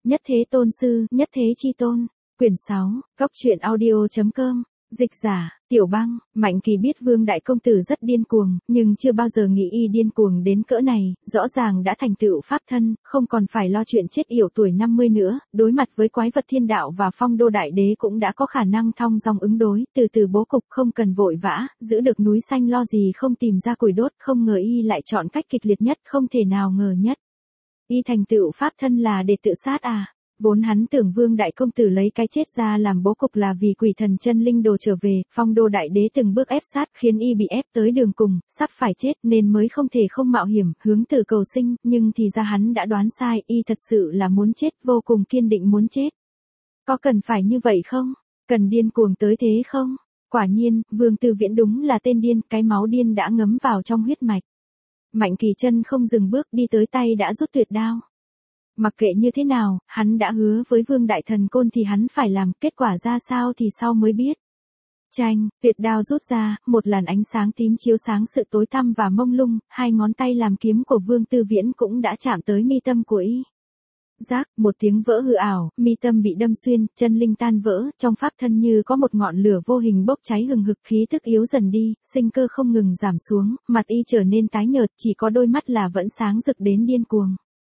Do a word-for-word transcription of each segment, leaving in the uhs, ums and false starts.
Nhất thế tôn sư, nhất thế chi tôn. Quyển sáu, Cốc truyện audio chấm com. Dịch giả, Tiểu Băng. Mạnh Kỳ biết Vương Đại Công Tử rất điên cuồng, nhưng chưa bao giờ nghĩ y điên cuồng đến cỡ này, rõ ràng đã thành tựu pháp thân, không còn phải lo chuyện chết yểu tuổi năm mươi nữa, đối mặt với quái vật thiên đạo và phong đô đại đế cũng đã có khả năng thong dong ứng đối, từ từ bố cục không cần vội vã, giữ được núi xanh lo gì không tìm ra củi đốt, không ngờ y lại chọn cách kịch liệt nhất, không thể nào ngờ nhất. Y thành tựu pháp thân là để tự sát à? Vốn hắn tưởng Vương Đại Công Tử lấy cái chết ra làm bố cục là vì quỷ thần chân linh đồ trở về, phong đô đại đế từng bước ép sát khiến y bị ép tới đường cùng, sắp phải chết nên mới không thể không mạo hiểm, hướng tử cầu sinh, nhưng thì ra hắn đã đoán sai, y thật sự là muốn chết, vô cùng kiên định muốn chết. Có cần phải như vậy không? Cần điên cuồng tới thế không? Quả nhiên, Vương Tư Viễn đúng là tên điên, cái máu điên đã ngấm vào trong huyết mạch. Mạnh Kỳ chân không dừng bước đi tới tay đã rút tuyệt đao. Mặc kệ như thế nào, hắn đã hứa với Vương Đại Thần Côn thì hắn phải làm, kết quả ra sao thì sau mới biết. Chanh, tuyệt đao rút ra, một làn ánh sáng tím chiếu sáng sự tối tăm và mông lung, hai ngón tay làm kiếm của Vương Tư Viễn cũng đã chạm tới mi tâm của y. Rác, một tiếng vỡ hư ảo, mi tâm bị đâm xuyên, chân linh tan vỡ, trong pháp thân như có một ngọn lửa vô hình bốc cháy hừng hực, khí tức yếu dần đi, sinh cơ không ngừng giảm xuống, mặt y trở nên tái nhợt, chỉ có đôi mắt là vẫn sáng rực đến điên cuồng.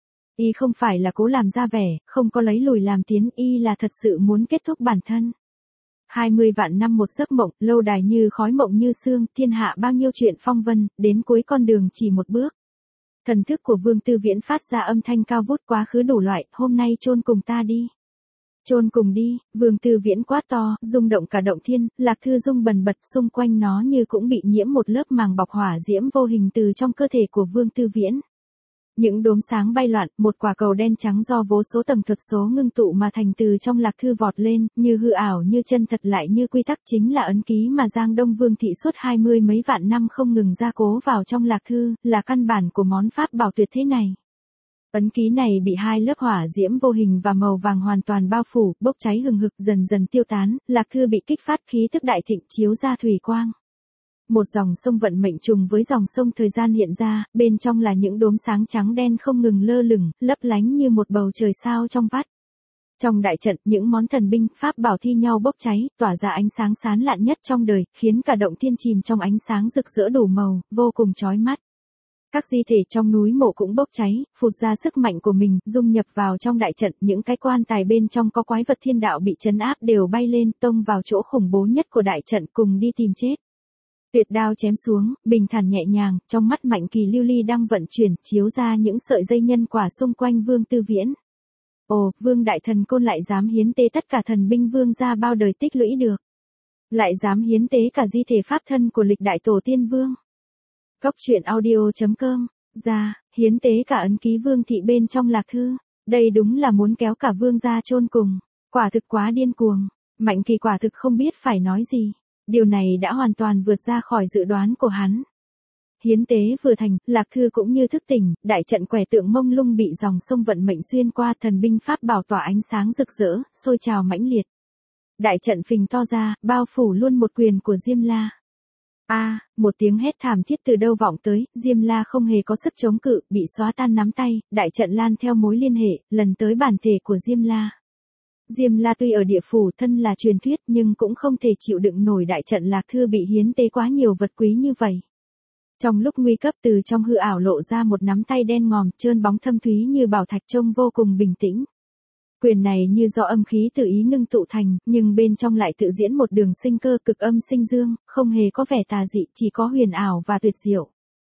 Y không phải là cố làm ra vẻ, không có lấy lùi làm tiến, y là thật sự muốn kết thúc bản thân. Hai mươi vạn năm một giấc mộng, lâu đài như khói mộng như sương, thiên hạ bao nhiêu chuyện phong vân, đến cuối con đường chỉ một bước. Thần thức của Vương Tư Viễn phát ra âm thanh cao vút, quá khứ đủ loại, hôm nay chôn cùng ta đi. Chôn cùng đi, Vương Tư Viễn quát to, rung động cả động thiên, Lạc Thư rung bần bật, xung quanh nó như cũng bị nhiễm một lớp màng bọc hỏa diễm vô hình từ trong cơ thể của Vương Tư Viễn. Những đốm sáng bay loạn, một quả cầu đen trắng do vô số tầng thuật số ngưng tụ mà thành từ trong Lạc Thư vọt lên, như hư ảo như chân thật lại như quy tắc, chính là ấn ký mà Giang Đông Vương thị suốt hai mươi mấy vạn năm không ngừng gia cố vào trong Lạc Thư, là căn bản của món pháp bảo tuyệt thế này. Ấn ký này bị hai lớp hỏa diễm vô hình và màu vàng hoàn toàn bao phủ, bốc cháy hừng hực dần dần tiêu tán, Lạc Thư bị kích phát khí tức đại thịnh chiếu ra thủy quang. Một dòng sông vận mệnh trùng với dòng sông thời gian hiện ra, bên trong là những đốm sáng trắng đen không ngừng lơ lửng, lấp lánh như một bầu trời sao trong vắt. Trong đại trận, những món thần binh, pháp bảo thi nhau bốc cháy, tỏa ra ánh sáng sáng lạn nhất trong đời, khiến cả động thiên chìm trong ánh sáng rực rỡ đủ màu, vô cùng chói mắt. Các di thể trong núi mộ cũng bốc cháy, phụt ra sức mạnh của mình, dung nhập vào trong đại trận, những cái quan tài bên trong có quái vật thiên đạo bị trấn áp đều bay lên, tông vào chỗ khủng bố nhất của đại trận cùng đi tìm chết. Tuyệt đao chém xuống, bình thản nhẹ nhàng, trong mắt Mạnh Kỳ lưu ly đang vận chuyển, chiếu ra những sợi dây nhân quả xung quanh Vương Tư Viễn. Ồ, Vương Đại Thần Côn lại dám hiến tế tất cả thần binh Vương gia bao đời tích lũy được. Lại dám hiến tế cả di thể pháp thân của lịch đại tổ tiên Vương. Cốc truyện audio chấm com, ra, hiến tế cả ấn ký Vương thị bên trong Lạc Thư. Đây đúng là muốn kéo cả Vương gia chôn cùng. Quả thực quá điên cuồng. Mạnh Kỳ quả thực không biết phải nói gì. Điều này đã hoàn toàn vượt ra khỏi dự đoán của hắn. Hiến tế vừa thành, Lạc Thư cũng như thức tỉnh, đại trận quẻ tượng mông lung bị dòng sông vận mệnh xuyên qua, thần binh pháp bảo tỏa ánh sáng rực rỡ, sôi trào mãnh liệt. Đại trận phình to ra, bao phủ luôn một quyền của Diêm La. A, à, một tiếng hét thảm thiết từ đâu vọng tới, Diêm La không hề có sức chống cự, bị xóa tan nắm tay, đại trận lan theo mối liên hệ, lần tới bản thể của Diêm La. Diêm La tuy ở địa phủ thân là truyền thuyết nhưng cũng không thể chịu đựng nổi đại trận Lạc Thư bị hiến tế quá nhiều vật quý như vậy. Trong lúc nguy cấp, từ trong hư ảo lộ ra một nắm tay đen ngòm, trơn bóng thâm thúy như bảo thạch, trông vô cùng bình tĩnh. Quyền này như do âm khí tự ý ngưng tụ thành, nhưng bên trong lại tự diễn một đường sinh cơ cực âm sinh dương, không hề có vẻ tà dị, chỉ có huyền ảo và tuyệt diệu.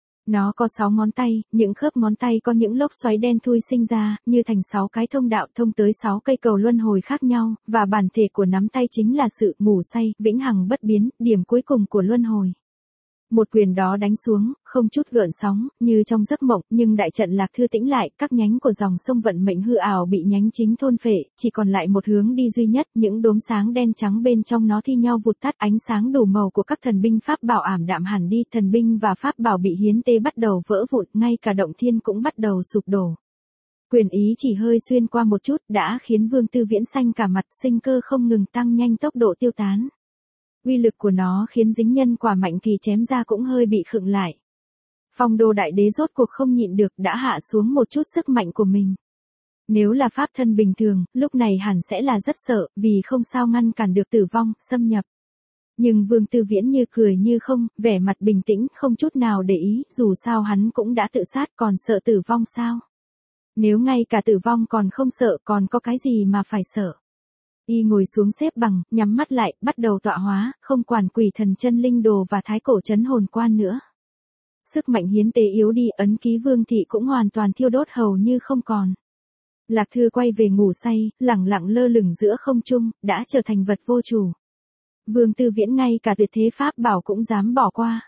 Nó có sáu ngón tay, những khớp ngón tay có những lốc xoáy đen thui sinh ra, như thành sáu cái thông đạo thông tới sáu cây cầu luân hồi khác nhau, và bản thể của nắm tay chính là sự ngủ say, vĩnh hằng bất biến, điểm cuối cùng của luân hồi. Một quyền đó đánh xuống, không chút gợn sóng, như trong giấc mộng, nhưng đại trận Lạc Thư tĩnh lại, các nhánh của dòng sông vận mệnh hư ảo bị nhánh chính thôn phệ, chỉ còn lại một hướng đi duy nhất, những đốm sáng đen trắng bên trong nó thi nhau vụt tắt, ánh sáng đủ màu của các thần binh pháp bảo ảm đạm hẳn đi, thần binh và pháp bảo bị hiến tế bắt đầu vỡ vụn, ngay cả động thiên cũng bắt đầu sụp đổ. Quyền ý chỉ hơi xuyên qua một chút đã khiến Vương Tư Viễn xanh cả mặt, sinh cơ không ngừng tăng nhanh tốc độ tiêu tán. Uy lực của nó khiến dính nhân quả Mạnh Kỳ chém ra cũng hơi bị khựng lại. Phong đô đại đế rốt cuộc không nhịn được đã hạ xuống một chút sức mạnh của mình. Nếu là pháp thân bình thường, lúc này hẳn sẽ là rất sợ, vì không sao ngăn cản được tử vong, xâm nhập. Nhưng Vương Tư Viễn như cười như không, vẻ mặt bình tĩnh, không chút nào để ý, dù sao hắn cũng đã tự sát, còn sợ tử vong sao? Nếu ngay cả tử vong còn không sợ, còn có cái gì mà phải sợ? Y ngồi xuống xếp bằng, nhắm mắt lại, bắt đầu tọa hóa, không quản quỷ thần chân linh đồ và thái cổ trấn hồn quan nữa. Sức mạnh hiến tế yếu đi, ấn ký Vương thị cũng hoàn toàn thiêu đốt hầu như không còn. Lạc Thư quay về ngủ say, lẳng lặng lơ lửng giữa không trung, đã trở thành vật vô chủ. Vương Tư Viễn ngay cả tuyệt thế pháp bảo cũng dám bỏ qua.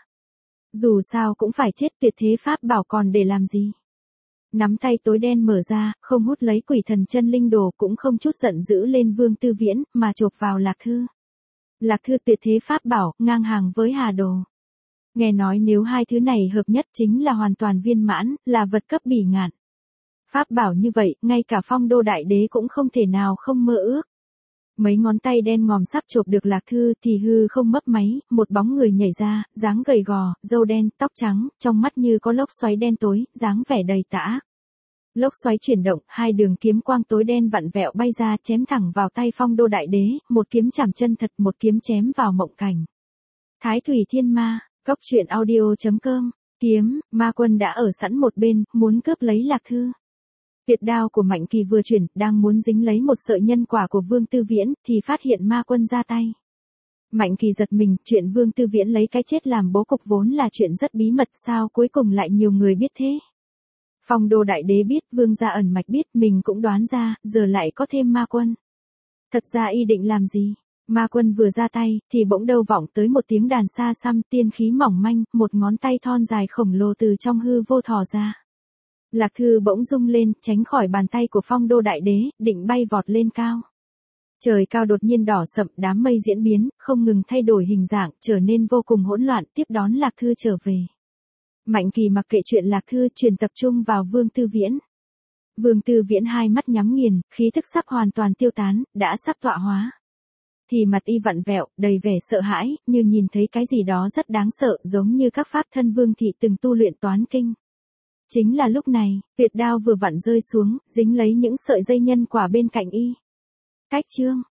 Dù sao cũng phải chết, tuyệt thế pháp bảo còn để làm gì? Nắm tay tối đen mở ra, không hút lấy quỷ thần chân linh đồ, cũng không chút giận dữ lên Vương Tư Viễn, mà chộp vào Lạc Thư. Lạc Thư tuyệt thế pháp bảo, ngang hàng với Hà Đồ. Nghe nói nếu hai thứ này hợp nhất chính là hoàn toàn viên mãn, là vật cấp bỉ ngạn. Pháp bảo như vậy, ngay cả Phong Đô Đại Đế cũng không thể nào không mơ ước. Mấy ngón tay đen ngòm sắp chộp được Lạc Thư thì hư không mấp máy, một bóng người nhảy ra, dáng gầy gò, râu đen, tóc trắng, trong mắt như có lốc xoáy đen tối, dáng vẻ đầy tà ác. Lốc xoáy chuyển động, hai đường kiếm quang tối đen vặn vẹo bay ra, chém thẳng vào tay Phong Đô Đại Đế, một kiếm chảm chân thật, một kiếm chém vào mộng cảnh. Thái Thủy Thiên Ma, Cốc Truyện Audio chấm com, kiếm, ma quân đã ở sẵn một bên, muốn cướp lấy Lạc Thư. Tuyệt đao của Mạnh Kỳ vừa chuyển, đang muốn dính lấy một sợi nhân quả của Vương Tư Viễn, thì phát hiện ma quân ra tay. Mạnh Kỳ giật mình, chuyện Vương Tư Viễn lấy cái chết làm bố cục vốn là chuyện rất bí mật, sao cuối cùng lại nhiều người biết thế. Phong Đô Đại Đế biết, Vương gia ẩn mạch biết, mình cũng đoán ra, giờ lại có thêm ma quân. Thật ra y định làm gì? Ma quân vừa ra tay, thì bỗng đâu vọng tới một tiếng đàn xa xăm, tiên khí mỏng manh, một ngón tay thon dài khổng lồ từ trong hư vô thò ra. Lạc Thư bỗng rung lên, tránh khỏi bàn tay của Phong Đô Đại Đế, định bay vọt lên cao. Trời cao đột nhiên đỏ sậm, đám mây diễn biến, không ngừng thay đổi hình dạng, trở nên vô cùng hỗn loạn, tiếp đón Lạc Thư trở về. Mạnh Kỳ mặc kệ chuyện Lạc Thư, truyền tập trung vào Vương Tư Viễn. Vương Tư Viễn hai mắt nhắm nghiền, khí thức sắp hoàn toàn tiêu tán, đã sắp tọa hóa. Thì mặt y vặn vẹo, đầy vẻ sợ hãi, như nhìn thấy cái gì đó rất đáng sợ, giống như các pháp thân Vương thị từng tu luyện toán kinh. Chính là lúc này, tuyệt đao vừa vặn rơi xuống, dính lấy những sợi dây nhân quả bên cạnh y. Cách chương